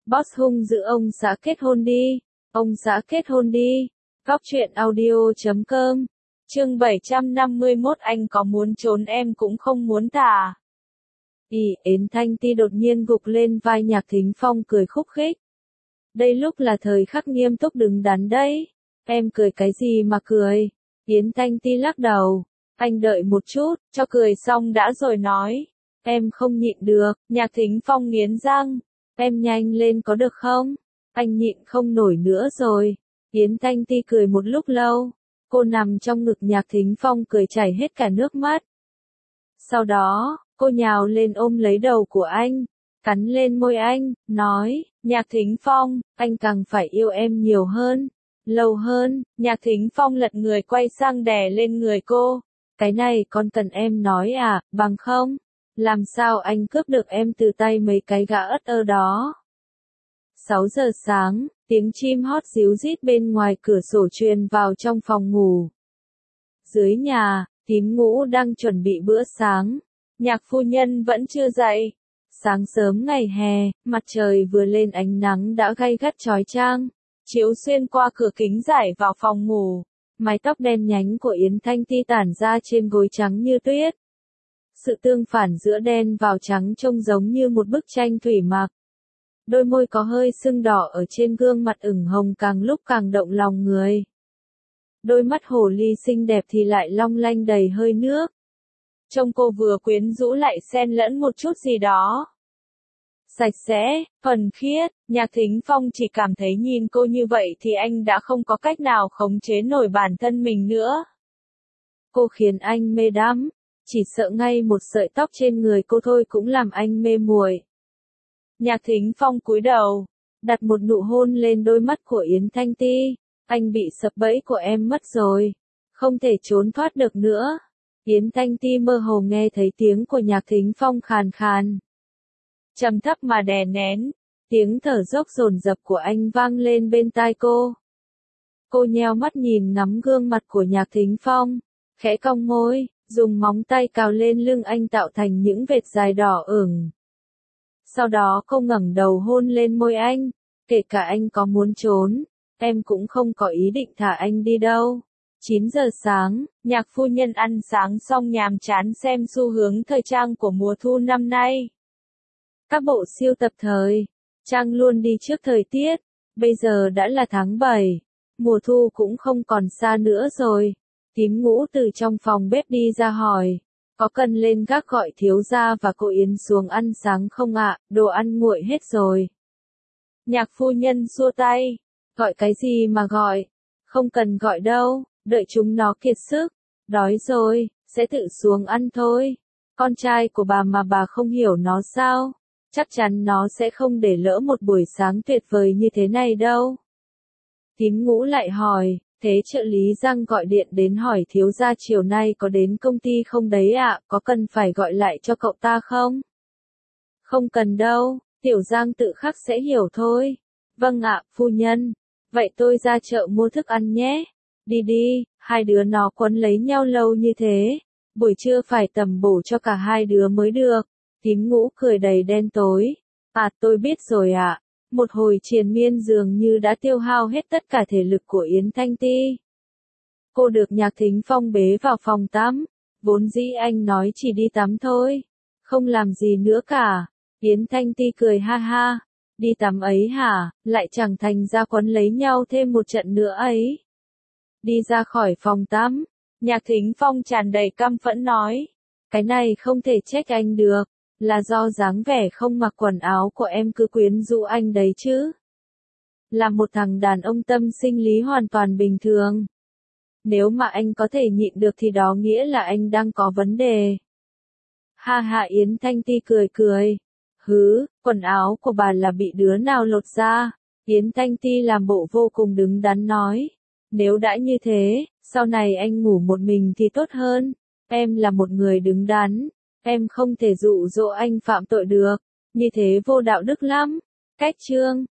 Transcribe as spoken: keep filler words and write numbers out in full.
Boss hung dữ ông xã kết hôn đi. Ông xã kết hôn đi. Góc truyện audio chấm com. Chương bảy trăm năm mươi mốt anh có muốn trốn em cũng không muốn thả. Ý, Yến Thanh Ti đột nhiên gục lên vai Nhạc Thính Phong cười khúc khích. Đây lúc là thời khắc nghiêm túc đứng đắn đấy. Em cười cái gì mà cười? Yến Thanh Ti lắc đầu. Anh đợi một chút, cho cười xong đã rồi nói. Em không nhịn được. Nhạc Thính Phong nghiến răng. Em nhanh lên có được không? Anh nhịn không nổi nữa rồi. Yến Thanh Ti cười một lúc lâu. Cô nằm trong ngực Nhạc Thính Phong cười chảy hết cả nước mắt. Sau đó, cô nhào lên ôm lấy đầu của anh, cắn lên môi anh, nói, Nhạc Thính Phong, anh càng phải yêu em nhiều hơn, lâu hơn. Nhạc Thính Phong lật người quay sang đè lên người cô. Cái này con cần em nói à, bằng không? Làm sao anh cướp được em từ tay mấy cái gã ất ơ đó? sáu giờ sáng, tiếng chim hót ríu rít bên ngoài cửa sổ truyền vào trong phòng ngủ. Dưới nhà, Tím Ngũ đang chuẩn bị bữa sáng. Nhạc phu nhân vẫn chưa dậy. Sáng sớm ngày hè, mặt trời vừa lên ánh nắng đã gay gắt chói chang, chiếu xuyên qua cửa kính rải vào phòng ngủ. Mái tóc đen nhánh của Yến Thanh Ti tản ra trên gối trắng như tuyết. Sự tương phản giữa đen vào trắng trông giống như một bức tranh thủy mặc. Đôi môi có hơi sưng đỏ ở trên gương mặt ửng hồng càng lúc càng động lòng người. Đôi mắt hồ ly xinh đẹp thì lại long lanh đầy hơi nước. Trông cô vừa quyến rũ lại xen lẫn một chút gì đó. Sạch sẽ, thuần khiết. Nhạc Thính Phong chỉ cảm thấy nhìn cô như vậy thì anh đã không có cách nào khống chế nổi bản thân mình nữa. Cô khiến anh mê đắm. Chỉ sợ ngay một sợi tóc trên người cô thôi cũng làm anh mê muội. Nhạc Thính Phong cúi đầu, đặt một nụ hôn lên đôi mắt của Yến Thanh Ti. Anh bị sập bẫy của em mất rồi, không thể trốn thoát được nữa. Yến Thanh Ti mơ hồ nghe thấy tiếng của Nhạc Thính Phong khàn khàn, trầm thấp mà đè nén. Tiếng thở dốc dồn dập của anh vang lên bên tai cô. Cô nheo mắt nhìn ngắm gương mặt của Nhạc Thính Phong, khẽ cong môi, dùng móng tay cào lên lưng anh tạo thành những vệt dài đỏ ửng. Sau đó cô ngẩng đầu hôn lên môi anh, kể cả anh có muốn trốn, em cũng không có ý định thả anh đi đâu. chín giờ sáng, Nhạc phu nhân ăn sáng xong nhàm chán xem xu hướng thời trang của mùa thu năm nay. Các bộ siêu tập thời trang luôn đi trước thời tiết. Bây giờ đã là tháng bảy, mùa thu cũng không còn xa nữa rồi. Tím Ngũ từ trong phòng bếp đi ra hỏi, có cần lên gác gọi thiếu gia và cô Yến xuống ăn sáng không ạ, đồ ăn nguội hết rồi. Nhạc phu nhân xua tay, gọi cái gì mà gọi, không cần gọi đâu, đợi chúng nó kiệt sức, đói rồi, sẽ tự xuống ăn thôi. Con trai của bà mà bà không hiểu nó sao, chắc chắn nó sẽ không để lỡ một buổi sáng tuyệt vời như thế này đâu. Tím Ngũ lại hỏi, thế trợ lý Giang gọi điện đến hỏi thiếu gia chiều nay có đến công ty không đấy ạ, có cần phải gọi lại cho cậu ta không? Không cần đâu, tiểu Giang tự khắc sẽ hiểu thôi. Vâng ạ, phu nhân. Vậy tôi ra chợ mua thức ăn nhé. Đi đi, hai đứa nó quấn lấy nhau lâu như thế. Buổi trưa phải tầm bổ cho cả hai đứa mới được. Tím Ngũ cười đầy đen tối. À tôi biết rồi ạ. Một hồi triền miên dường như đã tiêu hao hết tất cả thể lực của Yến Thanh Ti. Cô được Nhạc Thính Phong bế vào phòng tắm. Vốn dĩ anh nói chỉ đi tắm thôi, không làm gì nữa cả. Yến Thanh Ti cười ha ha. Đi tắm ấy hả, lại chẳng thành ra quấn lấy nhau thêm một trận nữa ấy. Đi ra khỏi phòng tắm, Nhạc Thính Phong tràn đầy căm phẫn nói. Cái này không thể trách anh được. Là do dáng vẻ không mặc quần áo của em cứ quyến rũ anh đấy chứ. Là một thằng đàn ông tâm sinh lý hoàn toàn bình thường. Nếu mà anh có thể nhịn được thì đó nghĩa là anh đang có vấn đề. Ha ha, Yến Thanh Ti cười cười. Hứ, quần áo của bà là bị đứa nào lột ra? Yến Thanh Ti làm bộ vô cùng đứng đắn nói. Nếu đã như thế, sau này anh ngủ một mình thì tốt hơn. Em là một người đứng đắn. Em không thể dụ dỗ anh phạm tội được, như thế vô đạo đức lắm. Cách chương